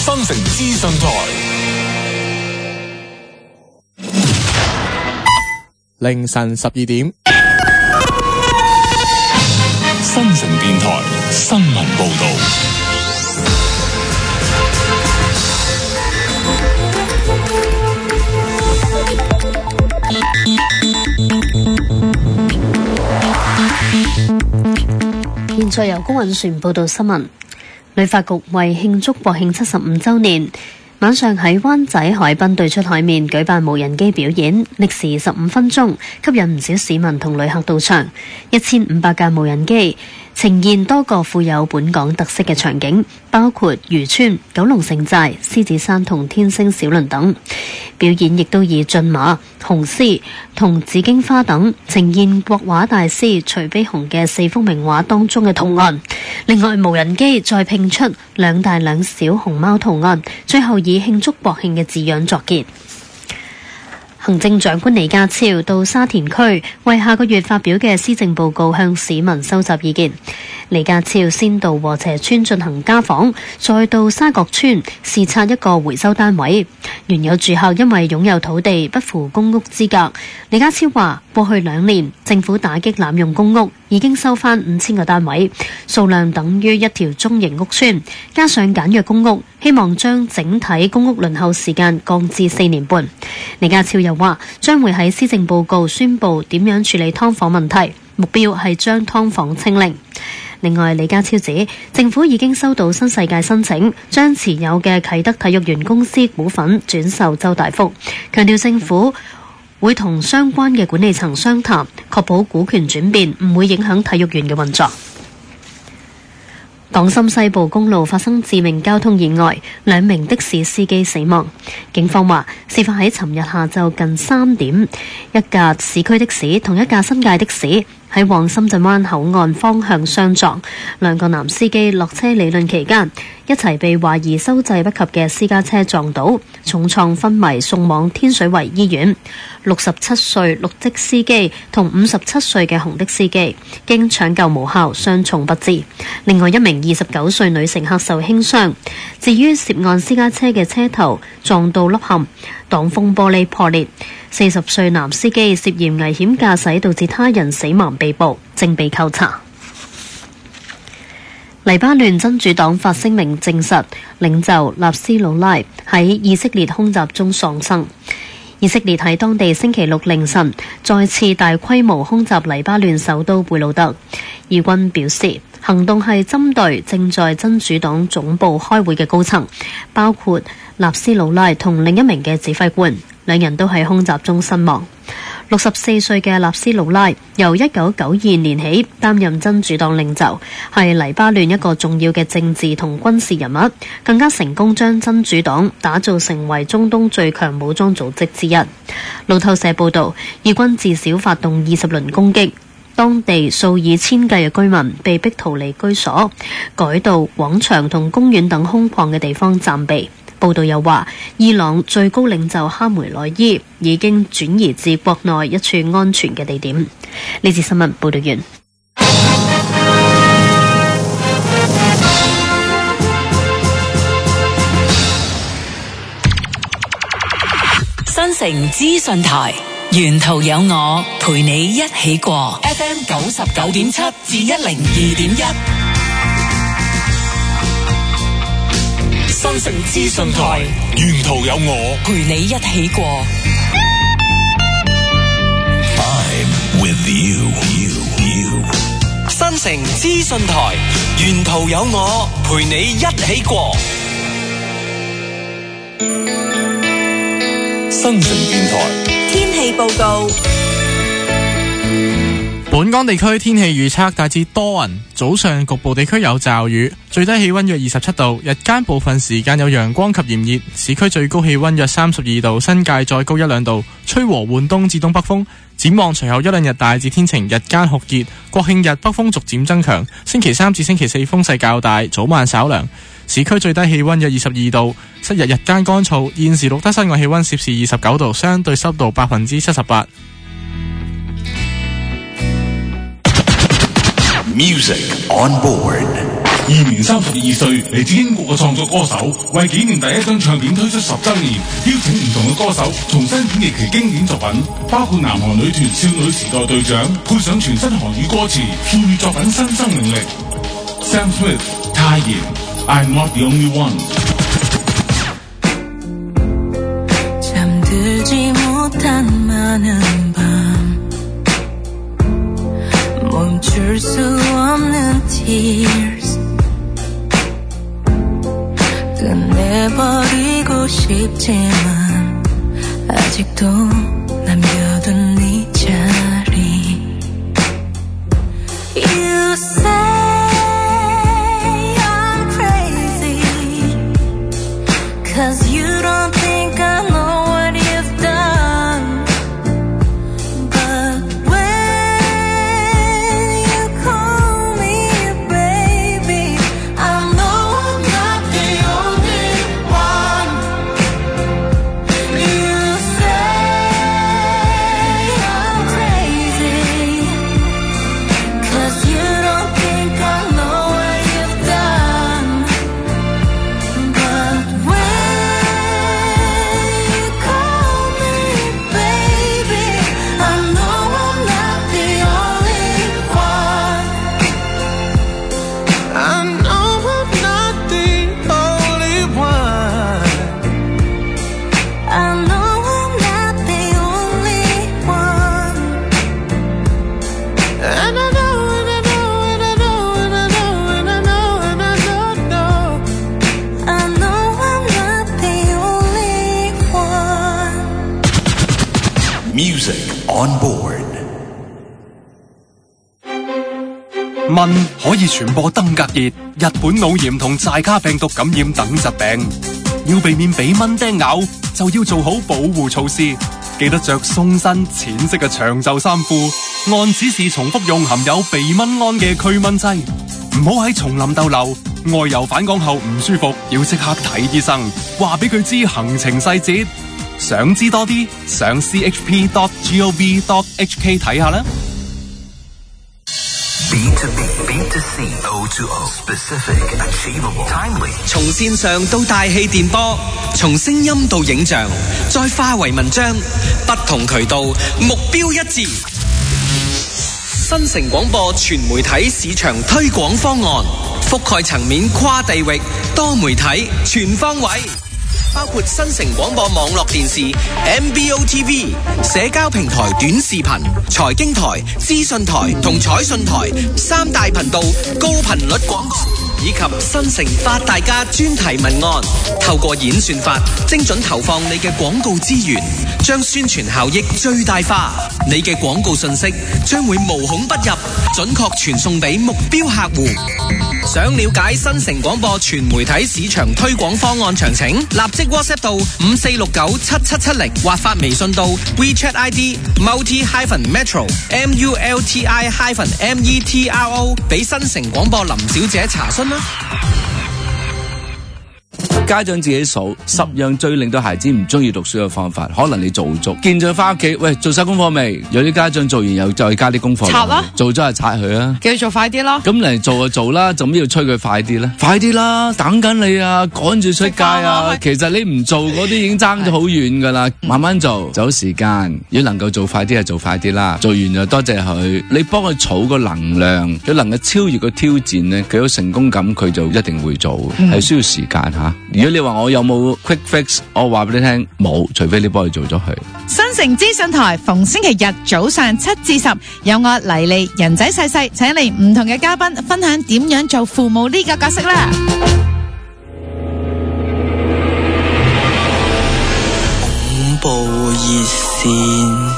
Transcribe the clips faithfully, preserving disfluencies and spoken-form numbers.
新城資訊台， 凌晨十二點， 新城電台新聞報道。 現在由高允璇報道新聞。旅發局為慶祝國慶七十五週年，晚上喺灣仔海濱對出海面舉辦無人機表演，歷時十五分鐘，吸引唔少市民同旅客到場。一千五百架無人機呈現多個富有本港特色嘅場景，包括漁村、九龍城寨、獅子山同天星小輪等。表演亦都以駿馬、雄獅同紫荊花等呈現國畫大師徐悲鴻嘅四幅名畫當中嘅圖案。另外，無人機再拼出兩大兩小熊貓圖案，最後以慶祝國慶嘅字樣作結。行政長官李家超到沙田區為下個月發表嘅施政報告向市民收集意見。李家超先到禾輋邨進行家訪，再到沙角邨視察一個回收單位。原有住客因為擁有土地不符公屋資格，李家超話過去兩年政府打擊濫用公屋，已經收返五千個單位，數量等於一條中型屋邨，加上簡約公屋，希望將整體公屋輪候時間降至四年半。李家超又話將會喺施政報告宣布點樣處理劏房問題，目標係將劏房清零。另外，李家超指政府已經收到新世界申請，將持有嘅啟德體育園公司股份轉售周大福，強調政府會同相關嘅管理層商談，確保股權轉變唔會影響體育園嘅運作。港深西部公路發生致命交通意外，兩名的士司機死亡。警方話，事發喺尋日下晝近三點，一架市區的士同一架新界的士喺往深圳灣口岸方向相撞，兩個男司機落車理論期間，一齊被懷疑收掣不及嘅私家車撞倒，重創昏迷，送往天水圍醫院。六十七歲綠的司機同五十七歲嘅紅的司機經搶救無效，傷重不治。另外一名二十九歲女乘客受輕傷。至於涉案私家車嘅車頭撞到凹陷，擋風玻璃破裂。四十歲男司機涉嫌危險駕駛導致他人死亡被捕，正被扣查。黎巴嫩真主黨發聲明證實，領袖納斯魯拉喺以色列空襲中喪生。以色列喺當地星期六凌晨再次大規模空襲黎巴嫩首都貝魯特。以軍表示，行動係針對正在真主黨總部開會嘅高層，包括納斯魯拉同另一名嘅指揮官，兩人都喺空襲中身亡。六十四歲嘅納斯魯拉由一九九二年起擔任真主黨領袖，係黎巴嫩一個重要嘅政治同軍事人物，更加成功將真主黨打造成為中東最強武裝組織之一。路透社報道，以軍至少發動二十輪攻擊，當地數以千計嘅居民被逼逃離居所，改道、廣場同公園等空曠嘅地方暫避。報道又話，伊朗最高領袖哈梅內伊已經轉移至國內一處安全嘅地點。呢次新聞報道完。 新城資訊台，沿途有我陪你一起過 F M 九十九點七至一零二點一。 新城資訊台，沿途有我陪你一起過。 I'm with you, you, you. 新城資訊台，沿途有我陪你一起過。 新城電台天氣報告。 本港地區天氣預測大致多雲，早上局部地區有驟雨，最低氣溫約二十七度，日間部分時間有陽光及炎熱，市區最高氣溫約三十二度，新界再高一兩度，吹和緩東至東北風。展望隨後一兩日大致天晴，日間酷熱，國慶日北風逐漸增強，星期三至星期四風勢較大，早晚稍涼。市區最低氣溫約二十二度，昔日日間乾燥，現時錄得室外氣溫攝氏二十九度，相對濕度百分之七十八。 Music on board. 現年三十二歲，嚟自英國嘅創作歌手，為紀念第一張唱片推出十週年，邀請唔同嘅歌手重新演繹其經典作品，包括南韓女團少女時代隊長，配上全新韓語歌詞，賦予作品新生命力。Sam Smith、泰妍 I'm not the only one。 잠들지 못한 많은 밤 멈출 수 없는 tears 끝내버리고 싶지만 아직도 남겨둔 네 자리 You say I'm crazy Cause you don't think I know what you've done But when you call me baby I know I'm not the only one You say I'm crazy Cause you don't think I know what you've done But when you call me baby I know I'm not the only one I know I'm not the only one I know I'm not the only one And I know, and I know, and I know, and I know, and I know, and I don't know I know I'm not the only one Music on board。 蚊可以傳播登革熱、日本腦炎同寨卡病毒感染等疾病，要避免俾蚊叮咬，就要做好保護措施。記得着鬆身淺色嘅長袖衫褲，按指示重複用含有避蚊胺嘅驅蚊劑。唔好喺叢林逗留，外遊返港後唔舒服，要即刻睇醫生，話俾佢知行程細節。想知多啲，上 c h p dot gov dot h k 睇下啦。 B to B, B to C, O to O, specific, achievable, timely。 從線上到大氣電波，從聲音到影像，再化為文章，不同渠道，目標一致。新城廣播全媒體市場推廣方案，覆蓋層面跨地域，多媒體全方位。包括新城廣播網絡電視 M B O T V、社交平台短視頻、財經台、資訊台同彩訊台三大頻道高頻率廣告，以及新城八大家專題文案，透過演算法精準投放你嘅廣告資源，將宣傳效益最大化。你嘅廣告信息將會無孔不入，準確傳送俾目標客戶。想了解新城廣播全媒體市場推廣方案詳情，立即 WhatsApp 到五四六九七七七零，或發微信到 WeChat I D multi hyphen metro M U L T I hyphen M E T R O， 俾新城廣播林小姐查詢啦。 家長自己數十樣最令到孩子唔中意讀書嘅方法，可能你做足，見咗翻屋企，喂，做晒功課未？有啲家長做完又再加啲功課， 拆啦， 做咗就拆佢啊， 叫佢做快啲咯。 咁嚟做就做啦，做咩要催佢快啲咧？快啲啦，等緊你啊，趕住出街啊！其實你唔做嗰啲已經爭咗好遠噶啦，慢慢做，就好時間。如果能夠做快啲就做快啲啦，做完就多謝佢，你幫佢儲個能量，佢能夠超越個挑戰咧，佢有成功感，佢就一定會做，係、嗯、需要時間吓。如果你話我有冇 quick fix， 我話俾你聽冇，除非你幫佢做咗佢。 新城資訊台逢星期日早上七至十，有我黎莉人仔細細請嚟唔同嘅嘉賓分享點樣做父母呢個角色啦。 恐怖熱線。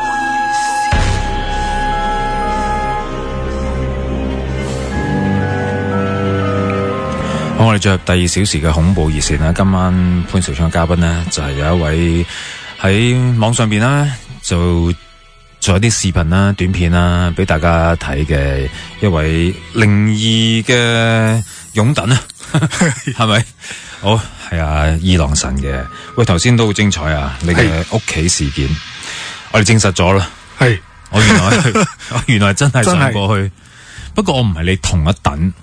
好，我哋進入第二小時嘅恐怖熱線啦。今晚潘兆昌嘅嘉賓呢，就係、是、有一位喺網上邊啦，就做一啲視頻啦、短片啦，俾大家睇嘅一位靈異嘅擁躉啊，係咪？好，係啊，伊朗神嘅。喂，頭先都好精彩啊！你嘅屋企事件，我哋證實咗啦。係，我原來我原來真係上過去。不過我唔係你同一等，係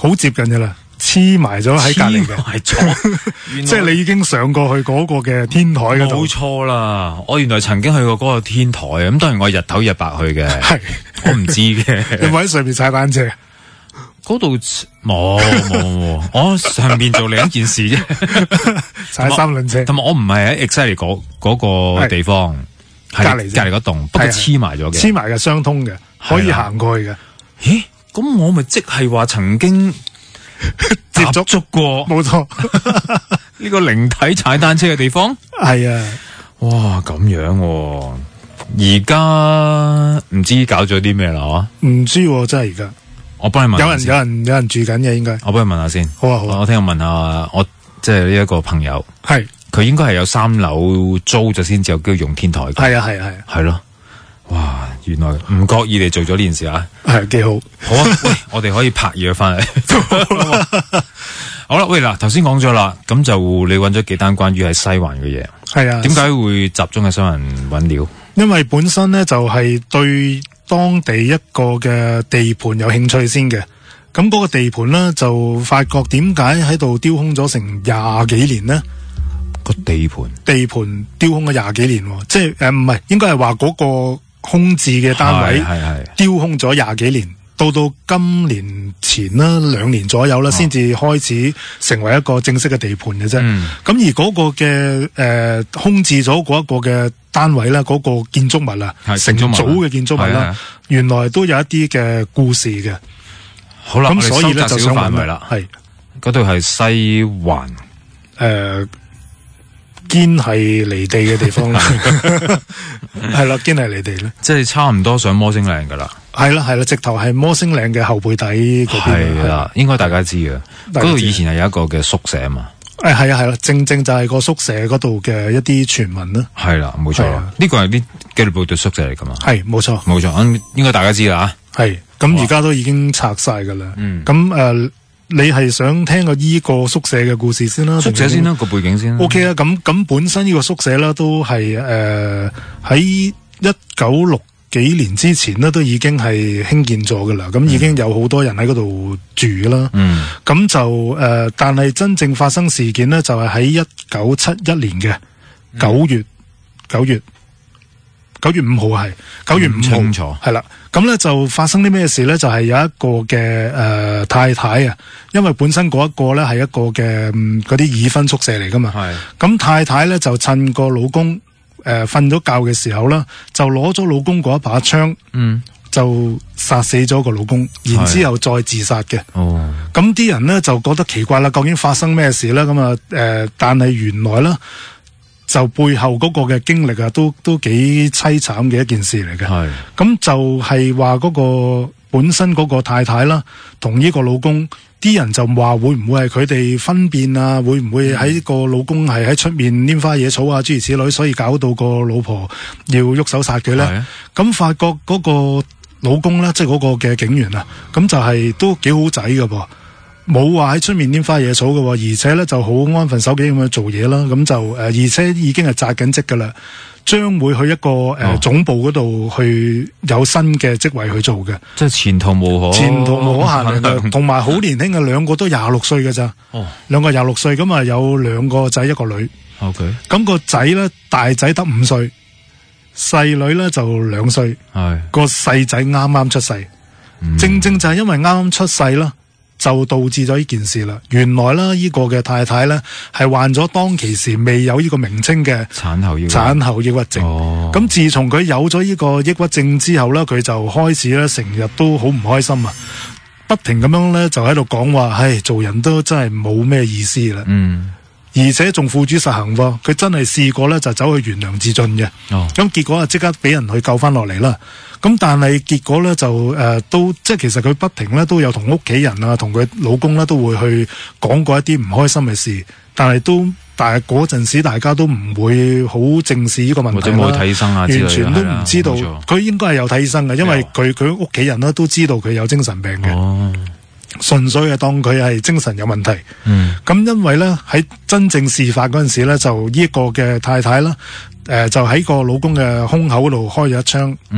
好接近嘅啦，黐埋咗喺隔離嘅， 黐埋咗即係你已經上過去嗰個嘅天台嗰度。 冇錯啦，我原來曾經去過嗰個天台啊，咁當然我日頭日白去嘅， 係我唔知嘅。 有冇喺上面踩單車？ 嗰度冇冇冇，我上邊做另一件事啫， 踩三輪車。 同埋我唔係喺 exactly 嗰嗰個地方， 隔離隔離嗰棟，不過黐埋咗嘅， 黐埋嘅相通嘅，可以行過去嘅。 咦？咁我咪即係話曾經接觸觸過， 冇錯。 呢個靈體踩單車嘅地方係啊！ 哇，咁樣喎，而家唔知搞咗啲咩啦？ 唔知喎，真係而家。 我幫你問下有人有人有人住緊嘅應該。 我幫你問下先。 好啊好啊。 我聽我問下我即係呢一個朋友， 係佢應該係有三樓租咗先至有機會用天台嘅。 係啊係啊係啊。 係咯。哇！原來唔覺意地做咗呢件事啊。 係幾好。 好啊，喂，我哋可以拍嘢翻嚟。好啦，喂嗱，頭先講咗啦，咁就你揾咗幾單關於喺西環嘅嘢。 係啊。 點解會集中喺西環揾料？ 因為本身咧就係、是、對當地一個嘅地盤有興趣先嘅，咁嗰個地盤咧就發覺點解喺度丟空咗成廿幾年呢？ 個地盤地盤丟空咗廿幾年，即係誒唔係，應該係話嗰個空置嘅單位丟空咗廿幾年，到到今年前啦兩年左右啦，先至開始成為一個正式嘅地盤嘅啫。咁、嗯、而嗰個嘅誒、呃、空置咗嗰一個嘅單位啦，嗰、那個建築物啊，成組嘅建築物啦，原來都有一啲嘅故事嘅。 好啦， 咁所以咧就想問問啦， 係嗰度係西環誒，堅係離地嘅地方啦，係啦，堅係離地咧， 即係差唔多上摩星嶺噶啦。 係啦係啦，直頭係摩星嶺嘅後背底嗰邊。係啦， 應該大家知嘅。嗰度以前係有一個嘅宿舍嘛。誒， 係啊係啦，正正就係個宿舍嗰度嘅一啲傳聞啦。 係啦，冇錯。呢個係啲紀律部隊宿舍嚟噶嘛？ 係，冇錯， 冇錯。應該大家知啦吓。 係，咁而家都已經拆晒噶啦。嗯。咁誒、呃，你係想聽個依個宿舍嘅故事先啦？ 宿舍先啦，個背景先啦。 O K 啊，咁咁本身呢個宿舍咧都係誒喺一九六幾年之前呢，都已經係興建咗噶啦，咁、嗯、已經有好多人喺嗰度住啦。嗯，咁就誒、呃，但係真正發生事件呢，就係喺一九七一年嘅九月九、嗯、月九月五號係九月五號，清楚係啦。咁咧就發生啲咩事咧？就係、是、有一個嘅誒、呃、太太啊，因為本身嗰一個咧係一個嘅嗰啲已婚宿舍嚟噶嘛。係咁太太咧就趁個老公誒瞓咗覺嘅時候啦，就攞咗老公嗰一把槍，嗯，就殺死咗個老公，然之後再自殺嘅。哦，咁啲人咧就覺得奇怪啦，究竟發生咩事咧？咁啊誒，但係原來咧就背後嗰個嘅經歷啊，都都幾淒慘嘅一件事嚟嘅。係，咁就係話嗰個本身嗰個太太啦，同呢個老公。啲人就話會唔會係佢哋分辨啊？會唔會喺個老公係喺出面拈花惹草啊？諸如此類，所以搞到個老婆要喐手殺佢咧？咁發覺嗰個老公咧，即係嗰個嘅警員啊，咁就係都幾好仔㗎噃，冇話喺出面拈花惹草㗎喎，而且咧就好安分守己咁樣做嘢啦。咁就誒，而且已經係扎緊職㗎啦。將會去一個誒、呃哦、總部嗰度去有新嘅職位去做嘅， 即係前途無可前途無可限量，同埋好年輕嘅，兩個都廿六歲嘅咋，哦，兩個廿六歲，咁啊有兩個仔一個女 ，OK， 咁個仔咧大仔得五歲，細女咧就兩歲，係個細仔啱啱出世，嗯，正正就係因為啱啱出世啦。就導致咗呢件事啦。原來啦，呢個嘅太太咧係患咗當其時未有呢個名稱嘅產後抑鬱產後抑鬱症。咁、哦、自從佢有咗呢個抑鬱症之後咧，佢就開始咧成日都好唔開心啊，不停咁樣咧就喺度講話，唉，做人都真係冇咩意思啦。嗯，而且仲付諸實行喎。佢真係試過咧就走去懸梁自盡嘅。哦，咁結果啊即刻俾人去救翻落嚟啦。咁但係結果咧就誒、呃、都即係其實佢不停咧都有同屋企人啊同佢老公咧都會去講過一啲唔開心嘅事，但係都但係嗰陣時大家都唔會好正視呢個問題啦，或者冇睇醫生啊之類，完全都唔知道。佢應該係有睇醫生嘅，因為佢佢屋企人咧都知道佢有精神病嘅。哦，純粹係當佢係精神有問題。嗯，咁因為咧喺真正事發嗰陣時咧，就呢一個嘅太太啦，誒、呃、就喺個老公嘅胸口度開咗一槍。嗯。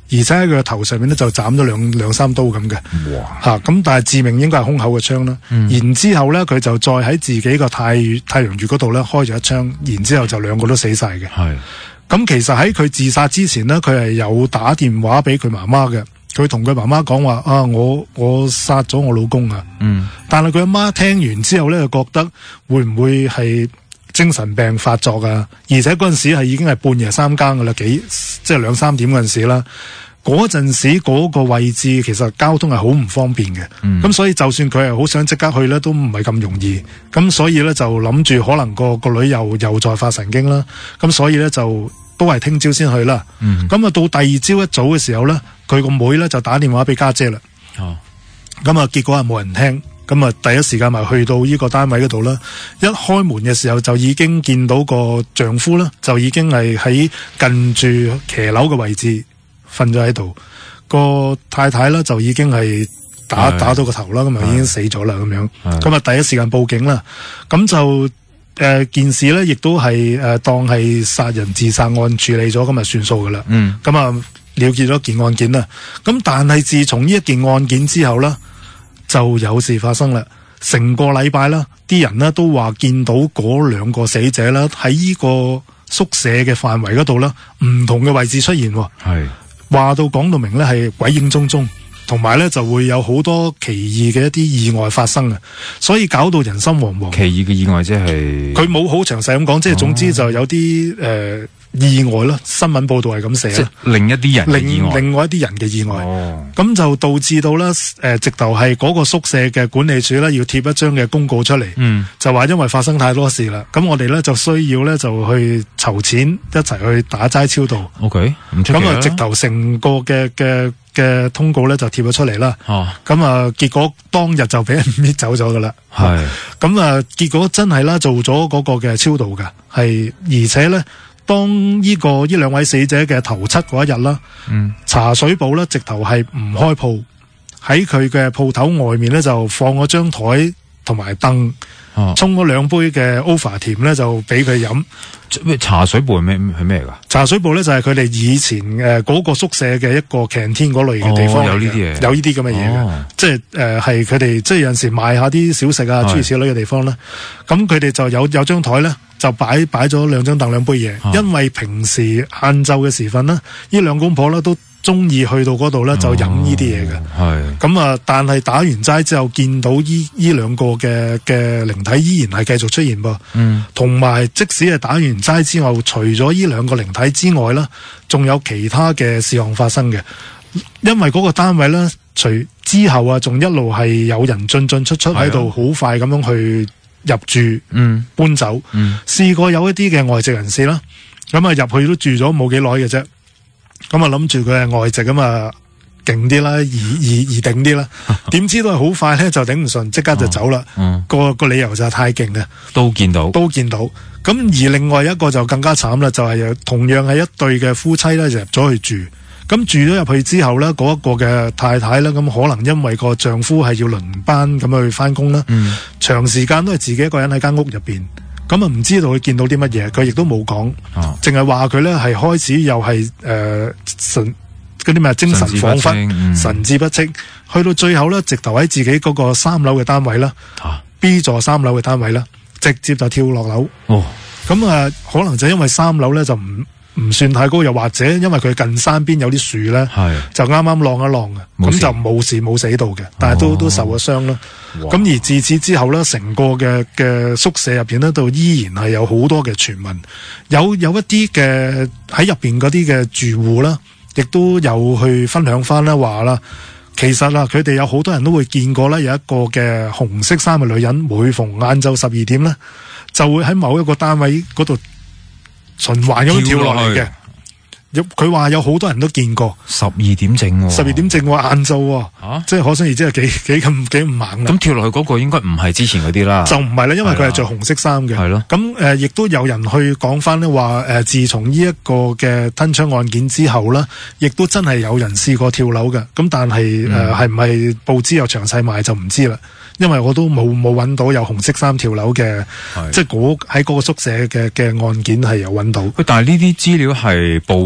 而且喺佢個頭上面咧就斬咗兩兩三刀咁嘅。 哇！ 吓咁、啊，但係致命應該係胸口嘅槍啦。 嗯、 然之後咧，佢就再喺自己個太太陽穴嗰度咧開咗一槍，然之後就兩個都死晒嘅。 係咁，其實喺佢自殺之前呢，佢係有打電話俾佢媽媽嘅。佢同佢媽媽講話啊，我我殺咗我老公啊。 嗯， 但係佢阿媽聽完之後咧，就覺得會唔會係精神病發作啊？而且嗰陣時係已經係半夜三更噶啦，幾即係兩三點嗰陣時啦。嗰陣時嗰個位置其實交通係好唔方便嘅。咁、嗯、所以就算佢係好想即刻去咧，都唔係咁容易。咁所以咧就諗住可能個個女又又再發神經啦。咁所以咧就都係聽朝先去啦。咁啊、嗯、到第二朝一早嘅時候咧，佢個妹咧就打電話俾家姐啦。 哦， 咁啊結果係冇人聽。咁啊，第一時間咪去到呢個單位嗰度啦。一開門嘅時候就已經見到個丈夫啦，就已經係喺近住騎樓嘅位置瞓咗喺度。個太太啦就已經係打打到個頭啦，咁啊已經死咗啦咁樣。咁啊第一時間報警啦。咁就誒、呃、件事咧，亦都係誒、呃、當係殺人自殺案處理咗，咁啊算數噶啦。 嗯。 咁啊了結咗件案件啦。咁但係自從呢一件案件之後啦，就有事發生啦。成個禮拜啦，啲人呢都話見到嗰兩個死者啦喺呢個宿舍嘅範圍嗰度啦，唔同嘅位置出現。 係話到講到明呢係鬼影蹤蹤，同埋呢就會有好多奇異嘅一啲意外發生啊，所以搞到人心惶惶。 奇異嘅意外即係佢冇好詳細咁講，即係總之就有啲誒。呃意外啦，新聞報道係咁寫啦， 另一啲人嘅意外， 另另外一啲人嘅意外，咁、 哦、 就導致到咧，誒、呃，直頭係嗰個宿舍嘅管理處咧，要貼一張嘅公告出嚟， 嗯、就話因為發生太多事啦，咁我哋咧就需要咧就去籌錢，一齊去打齋超度。 OK， 唔出奇啦。 咁啊，直頭成個嘅嘅嘅通告咧就貼咗出嚟啦。 哦， 咁啊，結果當日就俾人搣走咗噶啦。 係， 咁啊，結果真係啦，做咗嗰個嘅超度噶，係而且咧。當呢、這個呢兩位死者嘅頭七嗰一日啦，嗯、茶水鋪咧直頭係唔開鋪，喺佢嘅鋪頭外面咧就放咗張台同埋燈，沖咗兩杯嘅 over 甜咧就俾佢飲。 茶水鋪係咩係咩噶？ 茶水鋪咧就係佢哋以前誒嗰、呃那個宿舍嘅一個 canteen 嗰類嘅地方、哦，有呢啲嘢，有呢啲咁嘅嘢嘅，即係誒係佢哋即係有陣時賣下啲小食啊諸如此類嘅地方啦。咁佢哋就有有張台咧。就擺擺咗兩張凳兩杯嘢、啊，因為平時晏晝嘅時分呢，呢兩公婆咧都中意去到嗰度咧就飲呢啲嘢嘅。係咁啊，但係打完齋之後見到依依兩個嘅嘅靈體依然係繼續出現噃。嗯，同埋即使係打完齋之後，除咗呢兩個靈體之外啦，仲有其他嘅事項發生嘅。因為嗰個單位咧，除之後啊，仲一路係有人進進出出喺度，好快咁樣去。入住，嗯，搬走，嗯，試過有一啲嘅外籍人士啦，咁啊入去都住咗冇幾耐嘅啫，咁啊諗住佢係外籍咁啊勁啲啦，易易易頂啲啦，點知都係好快咧就頂唔順，即刻就走啦，嗯，個個理由就係太勁嘅， 都見到， 都見到，咁而另外一個就更加慘啦，就係、是、同樣係一對嘅夫妻咧就入咗去住。咁住咗入去之後咧，嗰、那、一個嘅太太咧，咁可能因為個丈夫係要輪班咁去翻工啦，嗯、長時間都係自己一個人喺間屋入邊，咁啊唔知道佢見到啲乜嘢，佢亦都冇講，淨係話佢咧係開始又係誒、呃、神嗰啲咩精神恍惚、神志不清，去到最後咧，直頭喺自己嗰個三樓嘅單位啦、啊、，B 座三樓嘅單位啦，直接就跳落樓。哦，咁啊，可能就因為三樓咧就唔。唔算太高，又或者因為佢近山邊有啲樹咧，就啱啱晾一晾嘅，咁就冇事冇死到嘅，但係都、哦、都受咗傷啦。咁而自此之後咧，成個嘅嘅宿舍入邊咧，都依然係有好多嘅傳聞，有有一啲嘅喺入邊嗰啲嘅住戶啦，亦都有去分享翻啦，話啦，其實啊，佢哋有好多人都會見過咧，有一個嘅紅色衫嘅女人，每逢晏晝十二點咧，就會喺某一個單位嗰度。循環咁跳落嚟嘅，佢話有好多人都見過。 十二點正， 十二點正喎，晏晝，啊，即係可想而知係幾幾咁幾咁猛啦。 咁跳落去嗰個應該唔係之前嗰啲啦， 就唔係啦，因為佢係着紅色衫嘅。係咯。咁誒，亦、呃、都有人去講翻咧，話、呃、誒，自從呢一個嘅吞槍案件之後啦，亦都真係有人試過跳樓嘅。咁但係誒，係唔係報紙有詳細賣就唔知啦。因為我都冇冇揾到有紅色衫跳樓嘅，即係嗰喺嗰個宿舍嘅嘅案件係有揾到。 但係呢啲資料係報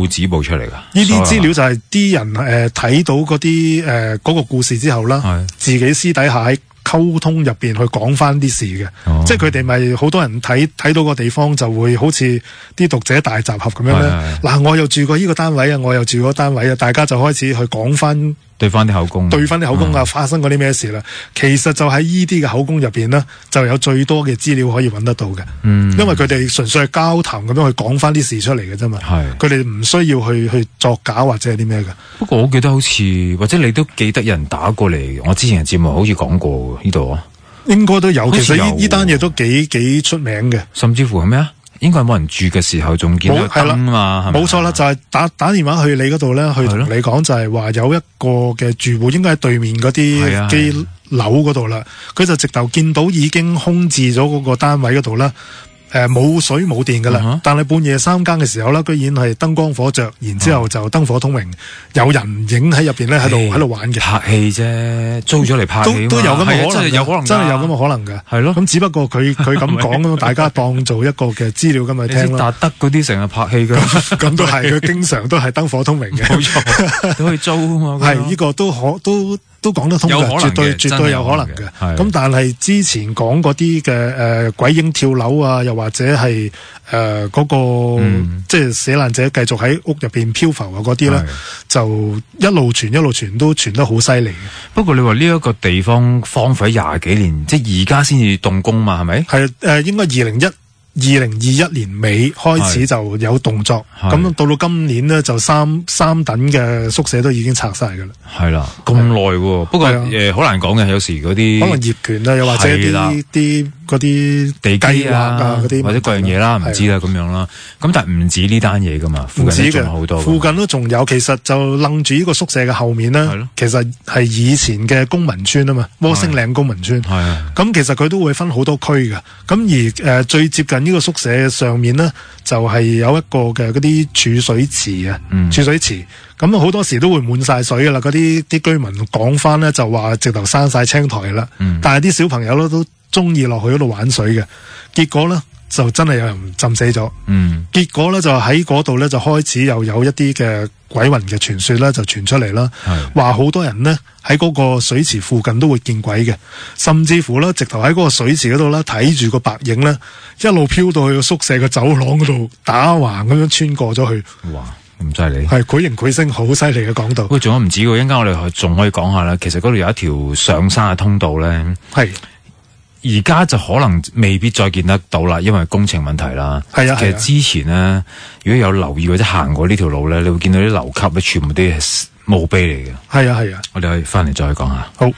止步出嚟㗎？ 呢啲資料就係啲人誒睇、呃、到嗰啲誒嗰個故事之後啦，自己私底下喺溝通入邊去講翻啲事嘅，哦、即係佢哋咪好多人睇睇到個地方就會好似啲讀者大集合咁樣咧。嗱，我又住過呢個單位啊，我又住過單位啊，大家就開始去講翻對翻啲口供， 對翻啲口供啊，嗯、發生過啲咩事啦？其實就喺呢啲嘅口供入邊呢，就有最多嘅資料可以揾得到嘅。嗯，因為佢哋純粹係交談咁樣去講翻啲事出嚟嘅啫嘛。係，佢哋唔需要去去作假或者係啲咩嘅。 不過我記得好似或者你都記得有人打過嚟，我之前嘅節目好似講過呢度啊， 應該都有。其實呢呢單嘢都幾幾出名嘅， 甚至乎係咩啊？應該係冇人住嘅時候仲見到燈嘛， 冇錯啦，就係、是、打打電話去你嗰度咧，去同你講就係話有一個嘅住戶應該喺對面嗰啲機樓嗰度啦，佢就直頭見到已經空置咗嗰個單位嗰度啦。誒，冇、呃、水冇電噶啦，嗯、但係半夜三更嘅時候咧，居然係燈光火着，然之後就燈火通明，嗯、有人影喺入邊咧，喺度喺度玩嘅。拍戲啫，租咗嚟拍戲都都有咁嘅可能，真係有可能，真係有咁嘅可能嘅。係咯，咁只不過佢佢咁講咁，大家當做一個嘅資料咁去聽咯。達德嗰啲成日拍戲嘅，咁都係佢經常都係燈火通明嘅，冇錯，都可以租啊嘛。係呢、這個都可都。都講得通嘅，絕對絕對有可能嘅。咁但係之前講嗰啲嘅誒鬼影跳樓啊，又或者係誒嗰個、嗯、即係死難者繼續喺屋入邊漂浮啊嗰啲咧，就一路傳一路傳都傳得好犀利嘅。不過你話呢一個地方荒廢廿幾年，即係而家先至動工嘛，係咪？係誒、呃，應該二零一。二零二一年尾開始就有動作，咁到到今年呢，就三三等嘅宿舍都已經拆晒噶啦。係啦，咁耐喎。不過誒好難講嘅，有時嗰啲可能業權啊，又或者啲啲嗰啲地基啊，嗰啲或者各樣嘢啦，唔知啦咁樣啦。咁但係唔止呢單嘢噶嘛，附近仲有好多。附近都仲有，其實就楞住呢個宿舍嘅後面呢，其實係以前嘅公民村啊嘛，窩星嶺公民村。係咁其實佢都會分好多區嘅。咁而誒最接近呢個宿舍上面呢，就係、是、有一個嘅嗰啲儲水池啊，嗯、儲水池咁好多時都會滿晒水噶啦。嗰啲啲居民講翻呢，就話直頭生晒青苔啦，嗯、但係啲小朋友咧都中意落去嗰度玩水嘅，結果呢，就真係有人浸死咗。嗯，結果呢，就喺嗰度呢，就開始又有一啲嘅鬼魂嘅傳說咧就傳出嚟啦，話好多人呢喺嗰個水池附近都會見鬼嘅，甚至乎咧直頭喺嗰個水池嗰度咧睇住個白影咧一路飄到去個宿舍嘅走廊嗰度打橫咁樣穿過咗去。哇！咁犀利，係繪形繪聲，好犀利嘅講到。喂，仲有唔止喎，一陣間我哋仲可以講下啦。其實嗰度有一條上山嘅通道咧，係而家就可能未必再見得到啦，因為工程問題啦。係啊，其實之前咧，如果有留意或者行過呢條路咧，你會見到啲樓級咧，全部都係墓碑嚟嘅。係啊係啊，我哋可以翻嚟再講下。好。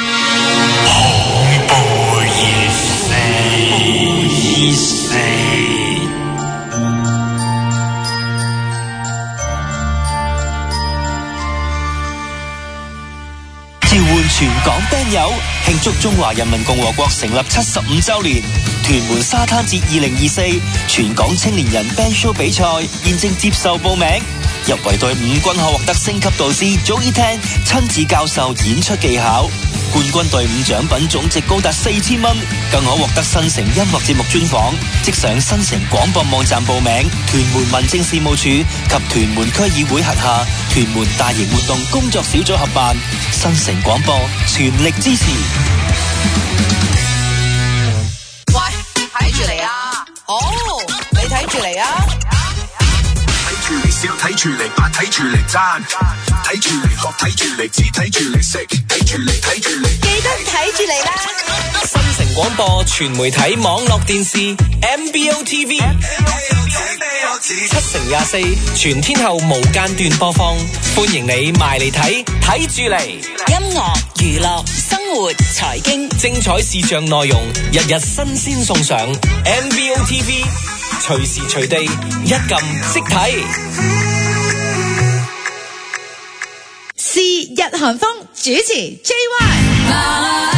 召喚全港 band 友慶祝中華人民共和國成立七十五週年，屯門沙灘節二零二四全港青年人 band show 比賽現正接受報名，入圍隊伍均可獲得星級導師 Joey Tan 親自教授演出技巧，冠軍隊伍獎品總值高達四千蚊，更可獲得新城音樂節目專訪，即上新城廣播網站報名。屯門民政事務處及屯門區議會轄下屯門大型活動工作小組合辦，新城廣播全力支持。 喂，睇住嚟啊！好，你睇住嚟啊！ 睇住嚟笑，睇住嚟扮，睇住嚟讚，睇住嚟學，睇住嚟知，睇住嚟食，睇住嚟睇住嚟， 記得睇住嚟啦！ 新城廣播全媒體網絡電視 M B O T V， 七乘廿四全天候無間斷播放，歡迎你埋嚟睇，睇住嚟。 音樂、娛樂、生活、財經， 精彩視像內容，日日新鮮送上 M B O T V， 隨時隨地一撳即睇。 是日韓風主持 J Y。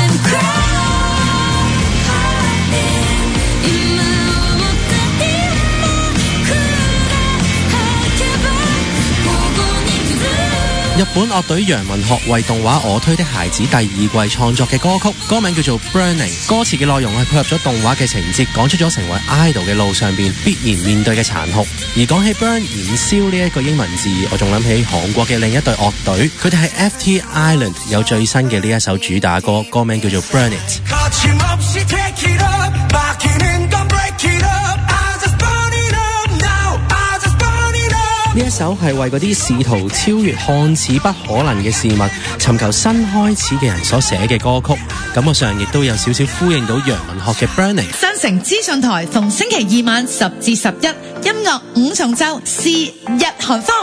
日日本樂隊楊文學為動畫《我推的孩子》第二季創作嘅歌曲，歌名叫做 Burning。歌詞嘅內容係配合咗動畫嘅情節，講出咗成為 idol 嘅路上邊必然面對嘅殘酷。而講起 burn 燃燒呢一個英文字，我仲諗起韓國嘅另一隊樂隊，佢哋係 F T Island， 有最新嘅呢一首主打歌，歌名叫做 Burn It。呢一首係為嗰啲試圖超越看似不可能嘅事物，尋求新開始嘅人所寫嘅歌曲，感覺上亦都有少少呼應到楊文學嘅 Burning。 新城資訊台逢星期二晚十至十一，音樂五重奏，是日韓風。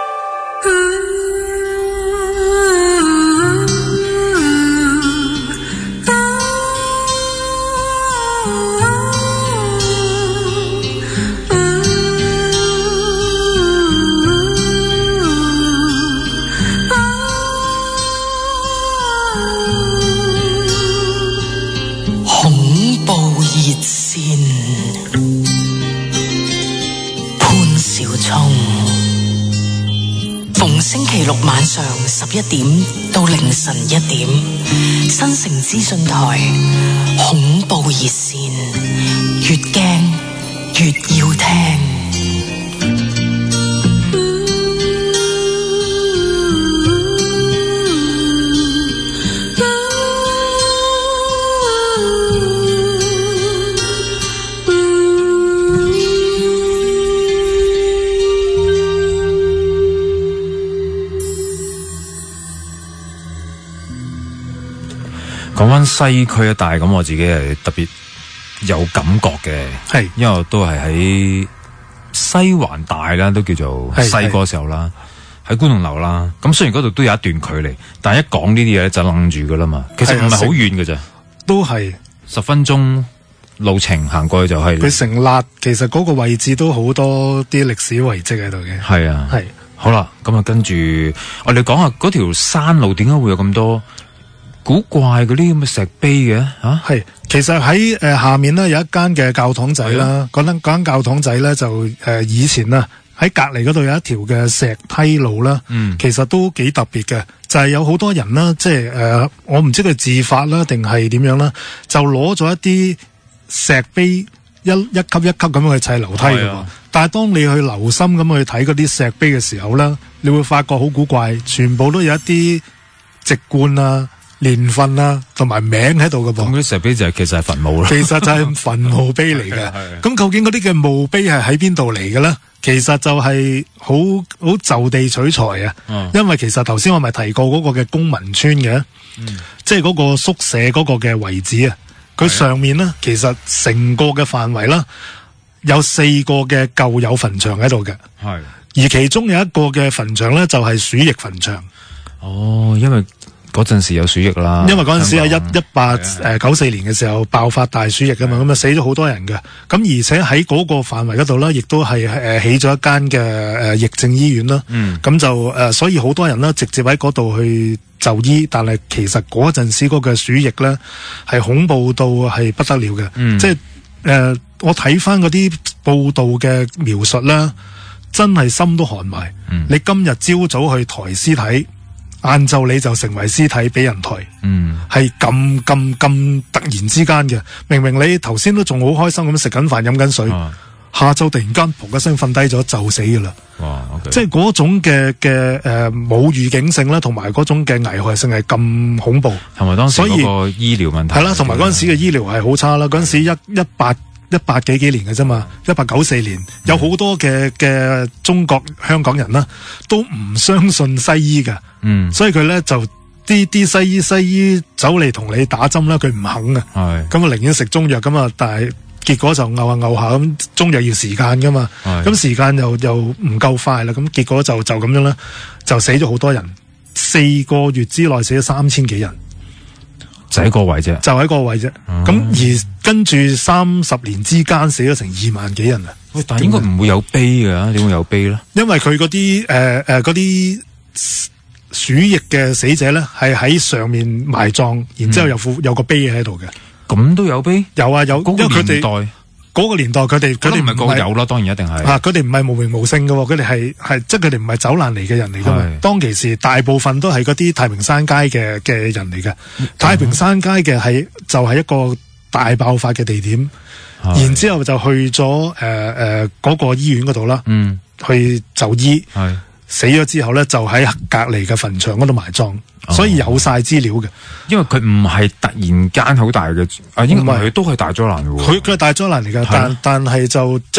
逢星期六晚上十一點到凌晨一點，新城資訊台恐怖熱線，越驚越要聽。 講翻西區一帶，咁我自己係特別有感覺嘅，係因為我都係喺西環大啦，都叫做細個時候啦，喺觀塘樓啦。咁雖然嗰度都有一段距離，但係一講呢啲嘢咧就愣住噶啦嘛。其實唔係好遠嘅咋， 都係十分鐘路程行過去就係。 佢成立其實嗰個位置都好多啲歷史遺跡喺度嘅。 係啊， 係好啦，咁啊跟住我哋講下嗰條山路點解會有咁多古怪嗰啲咁嘅石碑嘅吓？ 係，其實喺誒、呃、下面咧有一間嘅教堂仔啦，嗰間嗰間教堂仔咧就誒、呃、以前啊喺隔籬嗰度有一條嘅石梯路啦，嗯，其實都幾特別嘅，就係、是、有好多人啦，即係誒、呃、我唔知佢自發啦定係點樣啦，就攞咗一啲石碑一一級一級咁樣去砌樓梯嘅，啊，但係當你去留心咁去睇嗰啲石碑嘅時候咧，你會發覺好古怪，全部都有一啲籍貫啊、年份啊同埋名喺度嘅噃。 咁啲石碑就係其實係墳墓啦。 其實就係墳墓碑嚟嘅。咁究竟嗰啲嘅墓碑係喺邊度嚟嘅咧？其實就係好好就地取材啊。嗯、因為其實頭先我咪提過嗰個嘅公民村嘅，嗯、即係嗰個宿舍嗰個嘅遺址啊。佢上面咧，其實成個嘅範圍啦，有四個嘅舊有墳場喺度嘅。係，而其中有一個嘅墳場咧，就係鼠疫墳場。 哦，因為嗰陣時有鼠疫啦。 因為嗰陣時係一一八誒九四年嘅時候爆發大鼠疫㗎嘛，咁啊死咗好多人嘅。咁而且喺嗰個範圍嗰度咧，亦都係誒起咗一間嘅誒疫症醫院啦。嗯，咁就誒、呃，所以好多人咧直接喺嗰度去就醫，但係其實嗰陣時嗰個鼠疫咧係恐怖到係不得了嘅。嗯，即係誒、呃，我睇翻嗰啲報道嘅描述啦，真係心都寒埋。嗯，你今日朝早去抬屍體，晏晝你就成為屍體俾人抬。嗯，係咁咁咁突然之間嘅，明明你頭先都仲好開心咁食緊飯飲緊水，啊、下晝突然間噗一聲瞓低咗就死噶啦。哇！ okay. 即係嗰種嘅嘅誒冇預警性啦，同埋嗰種嘅危害性係咁恐怖。 同埋當時嗰個醫療問題係啦，同埋嗰陣時嘅醫療係好差啦。嗰陣時一一八一八幾幾年嘅啫嘛，一八九四年、嗯、有好多嘅嘅中國香港人啦，都唔相信西醫嘅。嗯，所以佢咧就啲啲西醫西醫走嚟同你打針啦，佢唔肯啊。係咁啊，寧願食中藥咁啊，但係結果就嘔下嘔下咁，中藥要時間噶嘛。咁時間又又唔夠快啦，咁結果就就咁樣啦，就死咗好多人，四個月之內死咗三千幾人。 就喺個位啫， 就喺個位啫。咁、嗯、而跟住三十年之間死咗成二萬幾人啊！ 喂，但係應該唔會有碑㗎，點會有碑咧？ 因為佢嗰啲誒誒嗰啲鼠疫嘅死者咧，係喺上面埋葬，然之後有副、嗯、有個碑喺度嘅。 咁都有碑？ 有啊有， 嗰個年代嗰個年代佢哋佢哋唔係個個有啦，當然一定係啊！佢哋唔係無名無姓嘅喎，佢哋係係即係佢哋唔係走難嚟嘅人嚟㗎嘛。當其時大部分都係嗰啲太平山街嘅嘅人嚟嘅。太平山街嘅係就係一個大爆發嘅地點，然之後就去咗誒誒嗰個醫院嗰度啦， 嗯， 去就醫，死咗之後咧就喺隔離嘅墳場嗰度埋葬。所以有晒資料嘅， 因為佢唔係突然間好大嘅，啊，應該佢都係大災難嘅喎。 佢佢係大災難嚟㗎，但但係就即